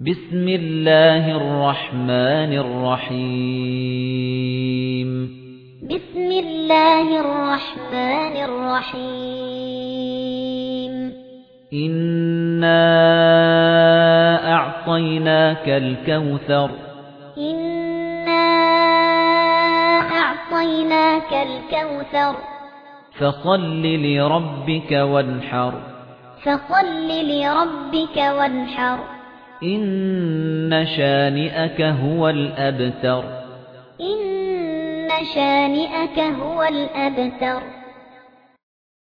بسم الله الرحمن الرحيم بسم الله الرحمن الرحيم إنا أعطيناك الكوثر إنا أعطيناك الكوثر فصل لربك وانحر فصل لربك وانحر إن شانئك هو الأبتر إن شانئك هو الأبتر